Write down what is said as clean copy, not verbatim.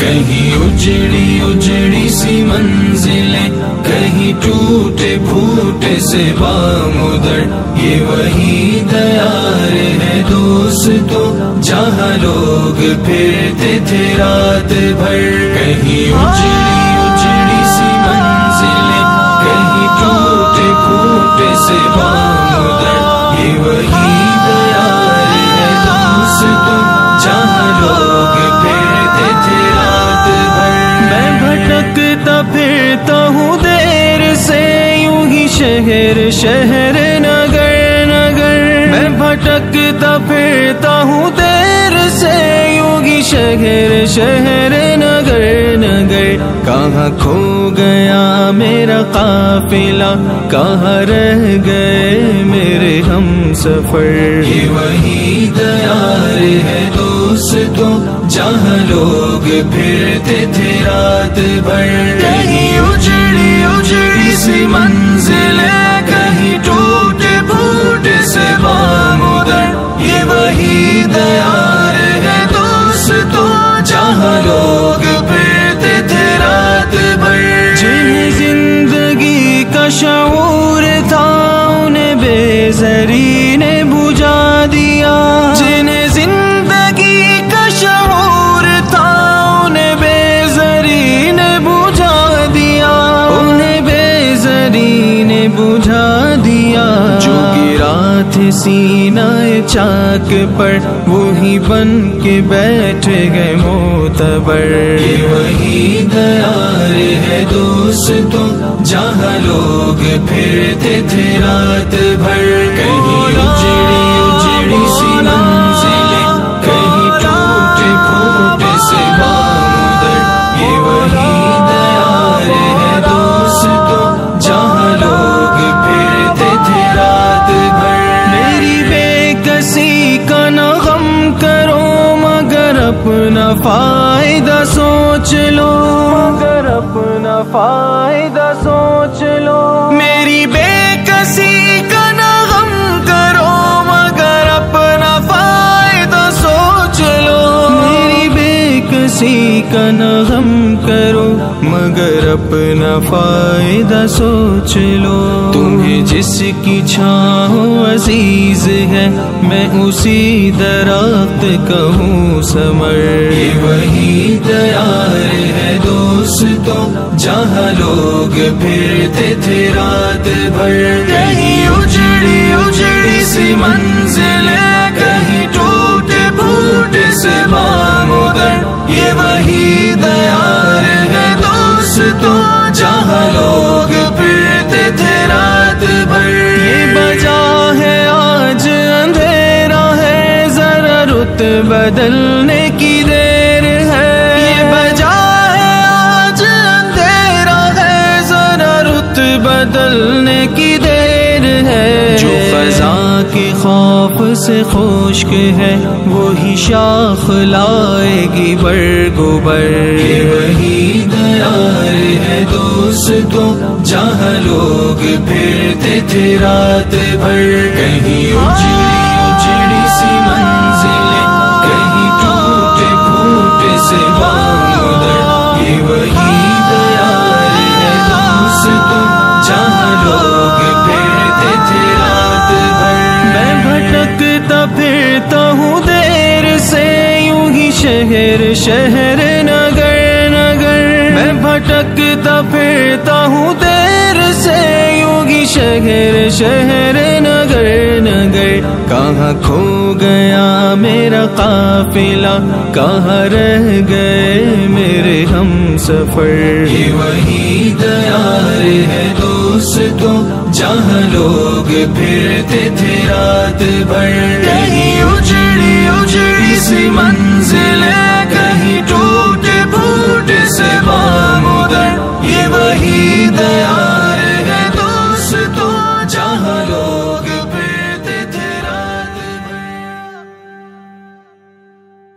کہیں اجڑی اجڑی سی منزلیں، کہیں ٹوٹے پھوٹے سے بام ادھر، یہ وہی دیار ہے دوستو جہاں لوگ پھرتے تھے رات بھر۔ کہیں اجڑی اجڑی سی منزلیں، کہیں ٹوٹے پھوٹے سے بام ادھر، یہ وہی دیار ہے دوستو جہاں لوگ پھرتے تھے رات بھر۔ میں بھٹکتا پھرتا ہوں دیر سے یوں ہی شہر شہر نگر نگر، میں بھٹکتا پھرتا ہوں دیر سے یوں ہی شہر شہر نگر نگر، کہاں کھو گیا میرا قافلہ، کہاں رہ گئے میرے ہم سفر۔ یہ وہی دیار ہے دوستو جہاں لوگ پھرتے تھے رات بھر۔ کہیں اجڑی اجڑی سی منزلیں، کہیں ٹوٹے پھوٹے سے بام ادھر، یہ وہی دیار ہے دوستو جہاں لوگ پھرتے تھے رات بھر۔ جنہیں زندگی کا شعور تھا انہیں بےزری نے بجھا دیا، جنہیں زندگی کا شعور تھا انہیں بےزری نے بجھا دیا، انہیں بےزری نے بجھا دیا۔ جو گرا تھے سینہ چاک پر وہی بن کے بیٹھ گئے معتبر۔ یہ وہی دیار ہے دوستو جہاں لوگ پھرتے تھے رات بھر۔ کہیں اجڑی اجڑی سی منزلیں، کہیں ٹوٹے پھوٹے سے بام ادھر، یہ وہی دیار ہے دوستو جہاں لوگ پھرتے تھے رات بھر۔ میری بے کسی کا نہ غم کرو مگر اپنا فائدہ سوچ لو، مگر اپنا فائدہ سوچ لو۔ میری بے کسی کا نہ غم کرو مگر اپنا فائدہ سوچ لو، میری بے کسی کا نہ غم کرو مگر اپنا فائدہ سوچ لو۔ تمہیں جس کی چھاؤں عزیز ہے میں اسی درخت کا ہوں ثمر۔ یہ وہی دیار ہے دوستو جہاں لوگ پھرتے تھے رات بھر۔ کہیں اجڑی اجڑی سی منزلیں، کہیں ٹوٹے پھوٹے سے بام ادھر، یہ وہی دیار ہے دوستو جہاں لوگ پھرتے تھے رات بھر۔ یہ بجا ہے آج اندھیرا ہے ذرا رت بدلنے کی دیر ہے، یہ بجا ہے آج اندھیرا ہے ذرا رت بدلنے کی دیر ہے۔ جو فضا کے خوف سے خشک ہے وہی شاخ لائے گی برگ و بر۔ یہ وہی دیار ہے دوستو جہاں لوگ پھرتے تھے رات بھر۔ کہیں اجڑی اجڑی سی منزلیں، کہیں ٹوٹے پھوٹے سے بام ادھر، یہ وہی دیار ہے دوستو جہاں لوگ پھرتے تھے رات بھر۔ میں بھٹکتا پھرتا ہوں دیر سے یوں ہی شہر شہر نگر نگر، میں بھٹکتا پھرتا ہوں دیر سے یوں ہی شہر شہر نگر نگر، کہاں کھو گیا میرا قافلہ، کہاں رہ گئے میرے ہم سفر۔ یہ وہی دیار ہے دوستو جہاں لوگ پھرتے تھے رات بھر۔ کہیں اجڑی